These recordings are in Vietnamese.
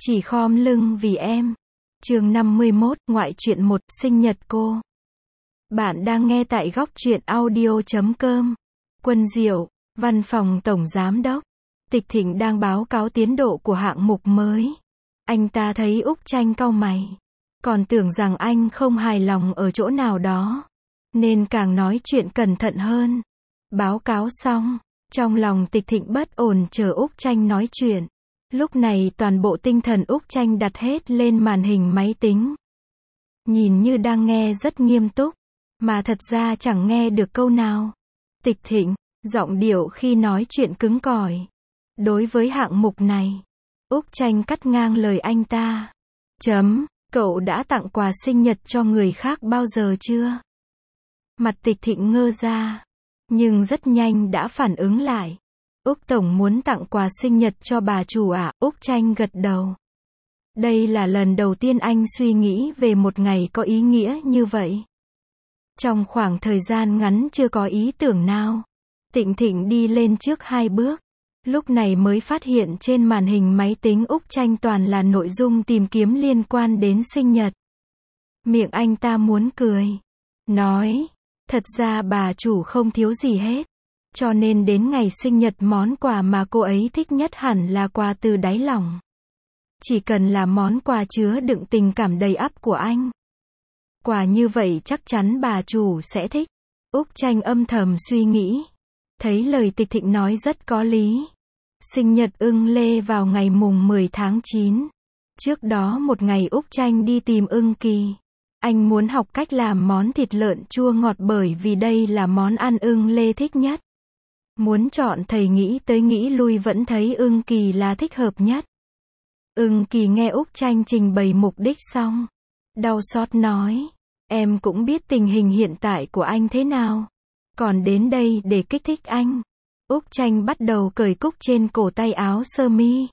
Chỉ khom lưng vì em. Chương 51, ngoại truyện 1, sinh nhật cô. Bạn đang nghe tại góc truyện audio.com. Quân Diệu, Văn phòng Tổng Giám đốc Tịch Thịnh đang báo cáo tiến độ của hạng mục mới. Anh ta thấy Úc Tranh cau mày. Còn tưởng rằng anh không hài lòng ở chỗ nào đó. Nên càng nói chuyện cẩn thận hơn. Báo cáo xong, trong lòng Tịch Thịnh bất ổn chờ Úc Tranh nói chuyện. Lúc này toàn bộ tinh thần Úc Tranh đặt hết lên màn hình máy tính. Nhìn như đang nghe rất nghiêm túc, mà thật ra chẳng nghe được câu nào. Tịch Thịnh, giọng điệu khi nói chuyện cứng cỏi. Đối với hạng mục này, Úc Tranh cắt ngang lời anh ta. Cậu đã tặng quà sinh nhật cho người khác bao giờ chưa? Mặt Tịch Thịnh ngơ ra, nhưng rất nhanh đã phản ứng lại. Úc Tổng muốn tặng quà sinh nhật cho bà chủ à? Úc Tranh gật đầu. Đây là lần đầu tiên anh suy nghĩ về một ngày có ý nghĩa như vậy. Trong khoảng thời gian ngắn chưa có ý tưởng nào. Tịch Thịnh đi lên trước 2 bước. Lúc này mới phát hiện trên màn hình máy tính Úc Tranh toàn là nội dung tìm kiếm liên quan đến sinh nhật. Miệng anh ta muốn cười. Nói, thật ra bà chủ không thiếu gì hết. Cho nên đến ngày sinh nhật món quà mà cô ấy thích nhất hẳn là quà từ đáy lòng. Chỉ cần là món quà chứa đựng tình cảm đầy ắp của anh. Quà như vậy chắc chắn bà chủ sẽ thích. Úc Tranh âm thầm suy nghĩ. Thấy lời Tịch Thịnh nói rất có lý. Sinh nhật Ưng Lê vào ngày mùng 10 tháng 9. Trước đó một ngày Úc Tranh đi tìm Ưng Kỳ. Anh muốn học cách làm món thịt lợn chua ngọt bởi vì đây là món ăn Ưng Lê thích nhất. Muốn chọn thầy nghĩ tới nghĩ lui vẫn thấy Ưng Kỳ là thích hợp nhất. Ưng Kỳ nghe Úc Tranh trình bày mục đích xong. Đau xót nói. Em cũng biết tình hình hiện tại của anh thế nào. Còn đến đây để kích thích anh. Úc Tranh bắt đầu cởi cúc trên cổ tay áo sơ mi.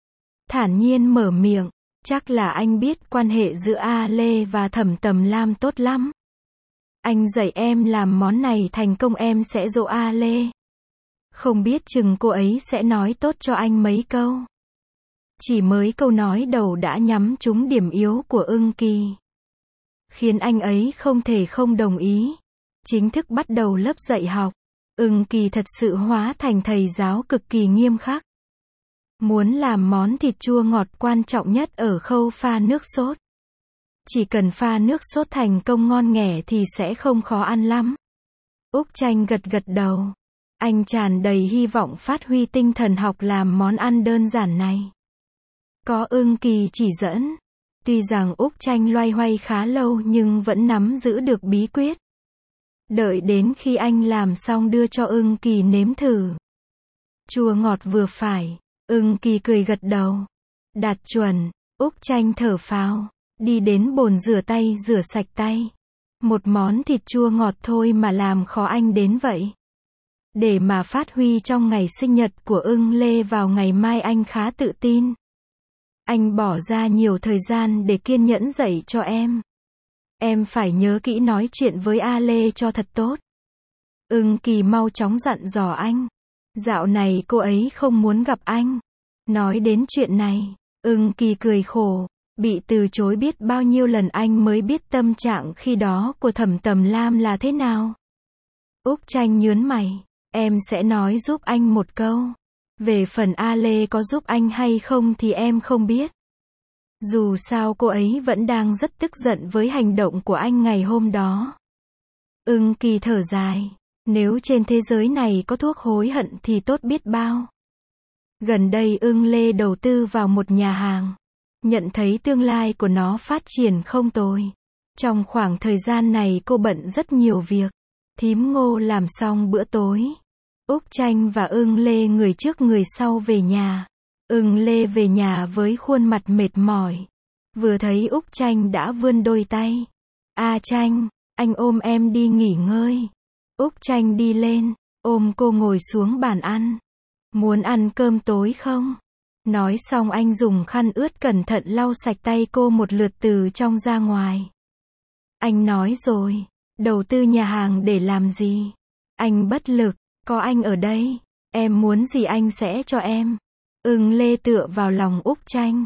Thản nhiên mở miệng. Chắc là anh biết quan hệ giữa A Lê và Thẩm Tầm Lam tốt lắm. Anh dạy em làm món này thành công em sẽ dỗ A Lê. Không biết chừng cô ấy sẽ nói tốt cho anh mấy câu. Chỉ mới câu nói đầu đã nhắm trúng điểm yếu của Ưng Kỳ. Khiến anh ấy không thể không đồng ý. Chính thức bắt đầu lớp dạy học. Ưng Kỳ thật sự hóa thành thầy giáo cực kỳ nghiêm khắc. Muốn làm món thịt chua ngọt quan trọng nhất ở khâu pha nước sốt. Chỉ cần pha nước sốt thành công ngon nghẻ thì sẽ không khó ăn lắm. Úc Tranh gật gật đầu. Anh tràn đầy hy vọng phát huy tinh thần học làm món ăn đơn giản này. Có Ưng Kỳ chỉ dẫn. Tuy rằng Úc Tranh loay hoay khá lâu nhưng vẫn nắm giữ được bí quyết. Đợi đến khi anh làm xong đưa cho Ưng Kỳ nếm thử. Chua ngọt vừa phải. Ưng Kỳ cười gật đầu. Đạt chuẩn. Úc Tranh thở phào. Đi đến bồn rửa tay rửa sạch tay. Một món thịt chua ngọt thôi mà làm khó anh đến vậy. Để mà phát huy trong ngày sinh nhật của Ưng Lê vào ngày mai anh khá tự tin. Anh bỏ ra nhiều thời gian để kiên nhẫn dạy cho em. Em phải nhớ kỹ nói chuyện với A Lê cho thật tốt. Ưng Kỳ mau chóng dặn dò anh. Dạo này cô ấy không muốn gặp anh. Nói đến chuyện này, Ưng Kỳ cười khổ. Bị từ chối biết bao nhiêu lần anh mới biết tâm trạng khi đó của Thẩm Tầm Lam là thế nào. Úc Tranh nhớn mày. Em sẽ nói giúp anh một câu. Về phần A Lê có giúp anh hay không thì em không biết. Dù sao cô ấy vẫn đang rất tức giận với hành động của anh ngày hôm đó. Ưng Kỳ thở dài. Nếu trên thế giới này có thuốc hối hận thì tốt biết bao. Gần đây Ưng Lê đầu tư vào một nhà hàng. Nhận thấy tương lai của nó phát triển không tồi. Trong khoảng thời gian này cô bận rất nhiều việc. Thím Ngô làm xong bữa tối. Úc Tranh và Ưng Lê người trước người sau về nhà. Ưng Lê về nhà với khuôn mặt mệt mỏi. Vừa thấy Úc Tranh đã vươn đôi tay. A Tranh, anh ôm em đi nghỉ ngơi. Úc Tranh đi lên, ôm cô ngồi xuống bàn ăn. Muốn ăn cơm tối không? Nói xong anh dùng khăn ướt cẩn thận lau sạch tay cô một lượt từ trong ra ngoài. Anh nói rồi, đầu tư nhà hàng để làm gì? Anh bất lực, có anh ở đây, em muốn gì anh sẽ cho em. Ưng Lê tựa vào lòng Úc Tranh.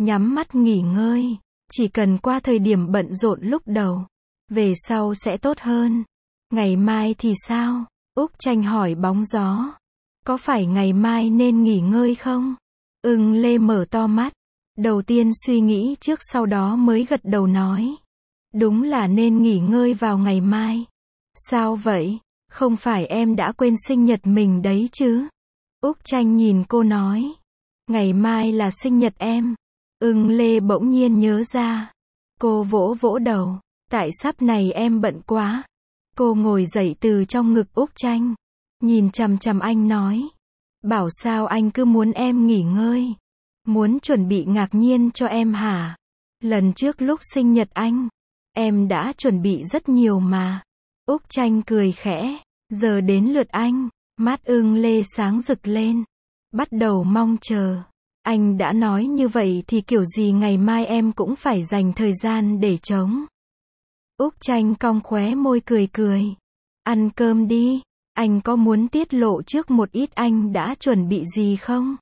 nhắm mắt nghỉ ngơi, chỉ cần qua thời điểm bận rộn lúc đầu, về sau sẽ tốt hơn. Ngày mai thì sao? Úc Tranh hỏi bóng gió. Có phải ngày mai nên nghỉ ngơi không? Ưng Lê mở to mắt. Đầu tiên suy nghĩ trước sau đó mới gật đầu nói. Đúng là nên nghỉ ngơi vào ngày mai. Sao vậy? Không phải em đã quên sinh nhật mình đấy chứ? Úc Tranh nhìn cô nói. Ngày mai là sinh nhật em. Ưng Lê bỗng nhiên nhớ ra. Cô vỗ vỗ đầu. Tại sắp này em bận quá. Cô ngồi dậy từ trong ngực Úc Tranh. Nhìn chằm chằm anh nói. Bảo sao anh cứ muốn em nghỉ ngơi. Muốn chuẩn bị ngạc nhiên cho em hả? Lần trước lúc sinh nhật anh, em đã chuẩn bị rất nhiều mà. Úc Tranh cười khẽ. Giờ đến lượt anh. Mắt Ưng Lê sáng rực lên. Bắt đầu mong chờ. Anh đã nói như vậy thì kiểu gì ngày mai em cũng phải dành thời gian để trống. Úc Tranh cong khóe môi cười cười. Ăn cơm đi. Anh có muốn tiết lộ trước một ít anh đã chuẩn bị gì không?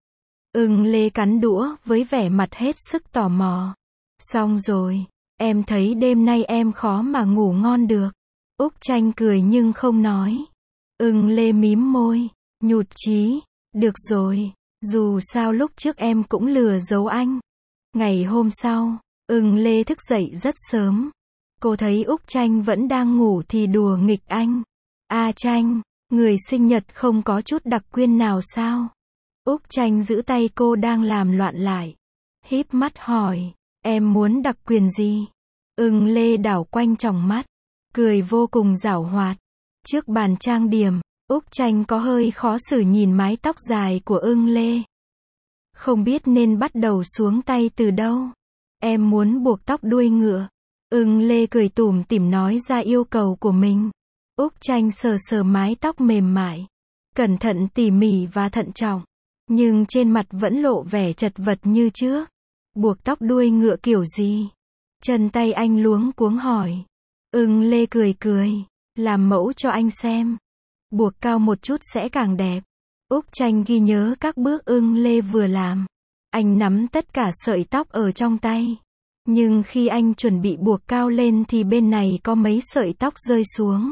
Ưng Lê cắn đũa với vẻ mặt hết sức tò mò. Xong rồi. Em thấy đêm nay em khó mà ngủ ngon được. Úc Tranh cười nhưng không nói. Ưng Lê mím môi. Nhụt chí. Được rồi. Dù sao lúc trước em cũng lừa giấu anh. Ngày hôm sau, Ưng Lê thức dậy rất sớm. Cô thấy Úc Tranh vẫn đang ngủ thì đùa nghịch anh. A Tranh, người sinh nhật không có chút đặc quyên nào sao? Úc Tranh giữ tay cô đang làm loạn lại. Híp mắt hỏi, em muốn đặc quyền gì? Ưng Lê đảo quanh tròng mắt, cười vô cùng giảo hoạt. Trước bàn trang điểm, Úc Tranh có hơi khó xử nhìn mái tóc dài của Ưng Lê. Không biết nên bắt đầu xuống tay từ đâu. Em muốn buộc tóc đuôi ngựa. Ưng Lê cười tủm tỉm nói ra yêu cầu của mình. Úc Tranh sờ sờ mái tóc mềm mại. Cẩn thận tỉ mỉ và thận trọng. Nhưng trên mặt vẫn lộ vẻ chật vật như trước. Buộc tóc đuôi ngựa kiểu gì? Chân tay anh luống cuống hỏi. Ưng Lê cười cười. Làm mẫu cho anh xem. Buộc cao một chút sẽ càng đẹp. Úc Tranh ghi nhớ các bước Ưng Lê vừa làm. Anh nắm tất cả sợi tóc ở trong tay. Nhưng khi anh chuẩn bị buộc cao lên thì bên này có mấy sợi tóc rơi xuống.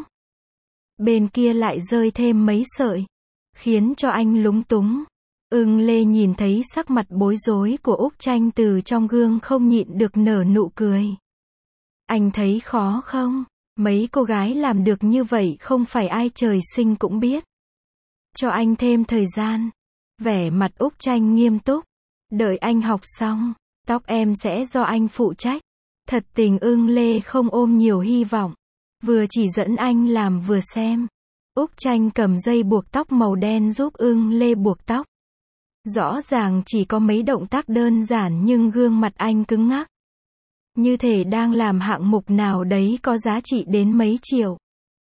Bên kia lại rơi thêm mấy sợi. Khiến cho anh lúng túng. Ưng Lê nhìn thấy sắc mặt bối rối của Úc Tranh từ trong gương không nhịn được nở nụ cười. Anh thấy khó không? Mấy cô gái làm được như vậy không phải ai trời sinh cũng biết. Cho anh thêm thời gian. Vẻ mặt Úc Tranh nghiêm túc. Đợi anh học xong, tóc em sẽ do anh phụ trách. Thật tình Ưng Lê không ôm nhiều hy vọng. Vừa chỉ dẫn anh làm vừa xem. Úc Tranh cầm dây buộc tóc màu đen giúp Ưng Lê buộc tóc. Rõ ràng chỉ có mấy động tác đơn giản nhưng gương mặt anh cứng ngắc. Như thể đang làm hạng mục nào đấy có giá trị đến mấy triệu.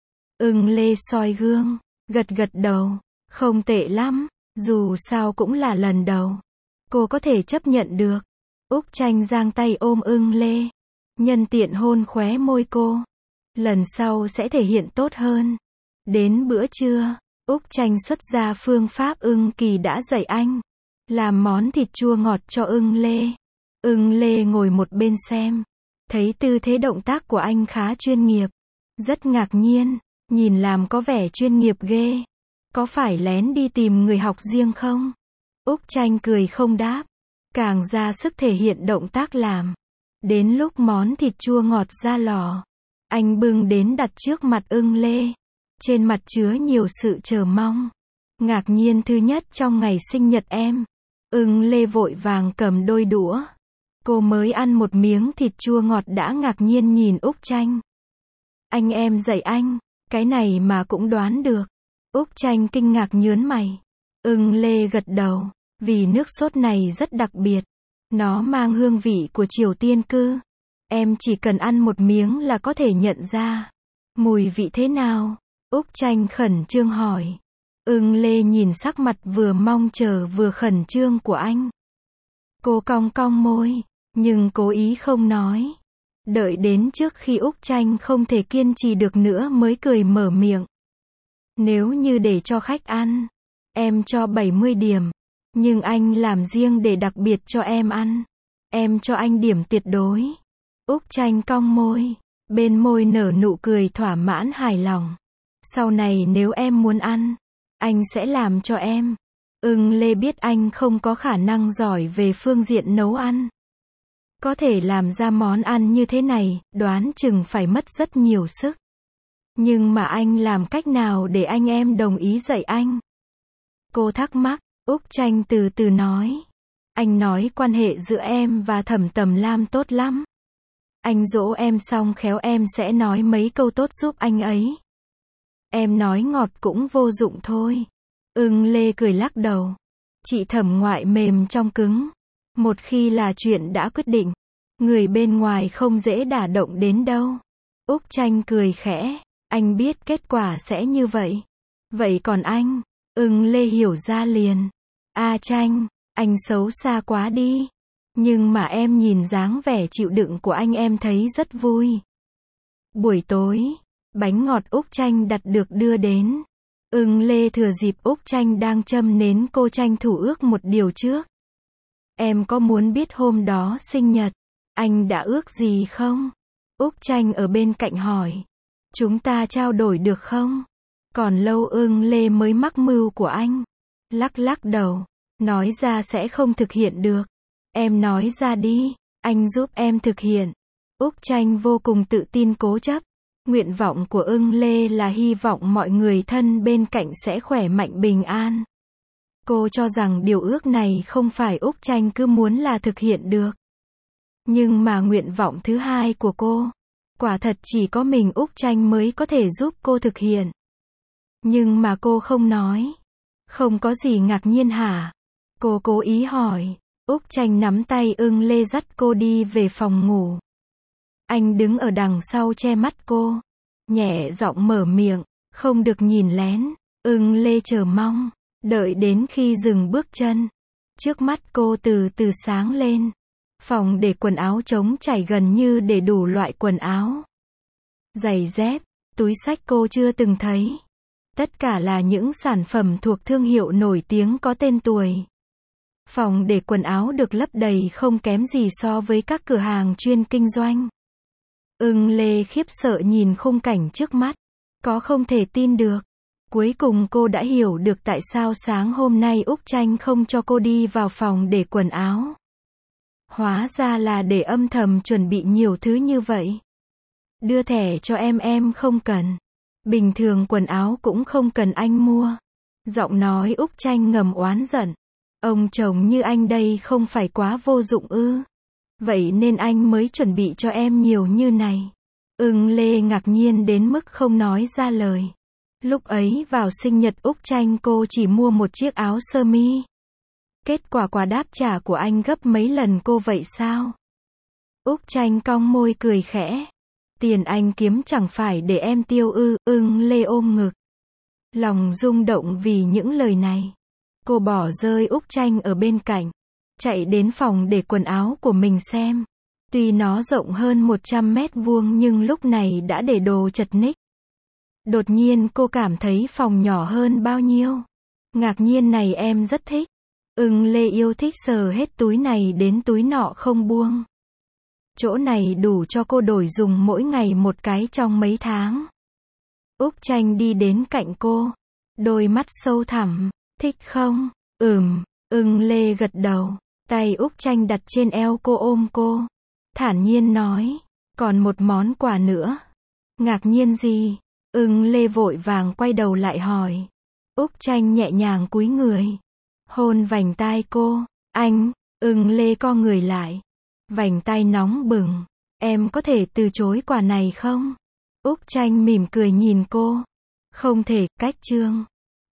Ưng Lê soi gương, gật gật đầu. Không tệ lắm, dù sao cũng là lần đầu. Cô có thể chấp nhận được. Úc Tranh giang tay ôm Ưng Lê. Nhân tiện hôn khóe môi cô. Lần sau sẽ thể hiện tốt hơn. Đến bữa trưa, Úc Tranh xuất ra phương pháp Ưng Kỳ đã dạy anh. Làm món thịt chua ngọt cho Ưng Lê. Ưng Lê ngồi một bên xem. Thấy tư thế động tác của anh khá chuyên nghiệp. Rất ngạc nhiên, nhìn làm có vẻ chuyên nghiệp ghê. Có phải lén đi tìm người học riêng không? Úc Tranh cười không đáp. Càng ra sức thể hiện động tác làm. Đến lúc món thịt chua ngọt ra lò. Anh bưng đến đặt trước mặt Ưng Lê. Trên mặt chứa nhiều sự chờ mong. Ngạc nhiên thứ nhất trong ngày sinh nhật em. Ưng Lê vội vàng cầm đôi đũa. Cô mới ăn một miếng thịt chua ngọt đã ngạc nhiên nhìn Úc Tranh. Anh em dạy anh, cái này mà cũng đoán được. Úc Tranh kinh ngạc nhớn mày. Ưng Lê gật đầu, vì nước sốt này rất đặc biệt. Nó mang hương vị của Triều Tiên cư. Em chỉ cần ăn một miếng là có thể nhận ra. Mùi vị thế nào? Úc Tranh khẩn trương hỏi. Ưng Lê nhìn sắc mặt vừa mong chờ vừa khẩn trương của anh. Cô cong cong môi, nhưng cố ý không nói. Đợi đến trước khi Úc Tranh không thể kiên trì được nữa mới cười mở miệng. Nếu như để cho khách ăn, em cho 70 điểm. Nhưng anh làm riêng để đặc biệt cho em ăn. Em cho anh điểm tuyệt đối. Úc Tranh cong môi. Bên môi nở nụ cười thỏa mãn hài lòng. Sau này nếu em muốn ăn, anh sẽ làm cho em. Ưng Lê biết anh không có khả năng giỏi về phương diện nấu ăn. Có thể làm ra món ăn như thế này, đoán chừng phải mất rất nhiều sức. Nhưng mà anh làm cách nào để anh em đồng ý dạy anh? Cô thắc mắc. Úc Tranh từ từ nói. Anh nói quan hệ giữa em và Thẩm Tầm Lam tốt lắm. Anh dỗ em xong khéo em sẽ nói mấy câu tốt giúp anh ấy. Em nói ngọt cũng vô dụng thôi. Ưng Lê cười lắc đầu. Chị Thẩm ngoại mềm trong cứng. Một khi là chuyện đã quyết định, người bên ngoài không dễ đả động đến đâu. Úc Tranh cười khẽ. Anh biết kết quả sẽ như vậy. Vậy còn anh? Ưng Lê hiểu ra liền. Tranh, anh xấu xa quá đi. Nhưng mà em nhìn dáng vẻ chịu đựng của anh em thấy rất vui. Buổi tối, bánh ngọt Úc Tranh đặt được đưa đến. Ưng Lê thừa dịp Úc Tranh đang châm nến cô tranh thủ ước một điều trước. Em có muốn biết hôm đó sinh nhật, anh đã ước gì không? Úc Tranh ở bên cạnh hỏi. Chúng ta trao đổi được không? Còn lâu. Ưng Lê mới mắc mưu của anh. Lắc đầu. Nói ra sẽ không thực hiện được. Em nói ra đi, anh giúp em thực hiện. Úc Tranh vô cùng tự tin cố chấp. Nguyện vọng của Ưng Lê là hy vọng mọi người thân bên cạnh sẽ khỏe mạnh bình an. Cô cho rằng điều ước này không phải Úc Tranh cứ muốn là thực hiện được. Nhưng mà nguyện vọng thứ hai của cô, quả thật chỉ có mình Úc Tranh mới có thể giúp cô thực hiện. Nhưng mà cô không nói. Không có gì ngạc nhiên hả? Cô cố ý hỏi. Úc Tranh nắm tay Ưng Lê dắt cô đi về phòng ngủ. Anh đứng ở đằng sau che mắt cô. Nhẹ giọng mở miệng. Không được nhìn lén. Ưng Lê chờ mong. Đợi đến khi dừng bước chân. Trước mắt cô từ từ sáng lên. Phòng để quần áo trống trải gần như để đủ loại quần áo. Giày dép, túi xách cô chưa từng thấy. Tất cả là những sản phẩm thuộc thương hiệu nổi tiếng có tên tuổi. Phòng để quần áo được lấp đầy không kém gì so với các cửa hàng chuyên kinh doanh. Ưng Lê khiếp sợ nhìn khung cảnh trước mắt. Có không thể tin được. Cuối cùng cô đã hiểu được tại sao sáng hôm nay Úc Tranh không cho cô đi vào phòng để quần áo. Hóa ra là để âm thầm chuẩn bị nhiều thứ như vậy. Đưa thẻ cho em không cần. Bình thường quần áo cũng không cần anh mua. Giọng nói Úc Tranh ngầm oán giận. Ông chồng như anh đây không phải quá vô dụng ư? Vậy nên anh mới chuẩn bị cho em nhiều như này. Ưng Lê ngạc nhiên đến mức không nói ra lời. Lúc ấy vào sinh nhật Úc Tranh cô chỉ mua một chiếc áo sơ mi. Kết quả quà đáp trả của anh gấp mấy lần cô vậy sao? Úc Tranh cong môi cười khẽ. Tiền anh kiếm chẳng phải để em tiêu ư? Ưng Lê ôm ngực. Lòng rung động vì những lời này. Cô bỏ rơi Úc Tranh ở bên cạnh. Chạy đến phòng để quần áo của mình xem. Tuy nó rộng hơn 100 mét vuông nhưng lúc này đã để đồ chật ních. Đột nhiên cô cảm thấy phòng nhỏ hơn bao nhiêu. Ngạc nhiên này em rất thích. Ưng Lê yêu thích sờ hết túi này đến túi nọ không buông. Chỗ này đủ cho cô đổi dùng mỗi ngày một cái trong mấy tháng. Úc Tranh đi đến cạnh cô. Đôi mắt sâu thẳm. Thích không? Ưng Lê gật đầu. Tay Úc Tranh đặt trên eo cô ôm cô. Thản nhiên nói. Còn một món quà nữa. Ngạc nhiên gì? Ưng Lê vội vàng quay đầu lại hỏi. Úc Tranh nhẹ nhàng cúi người. Hôn vành tai cô. Anh. Ưng Lê co người lại. Vành tai nóng bừng. Em có thể từ chối quà này không? Úc Tranh mỉm cười nhìn cô. Không thể, cách chương.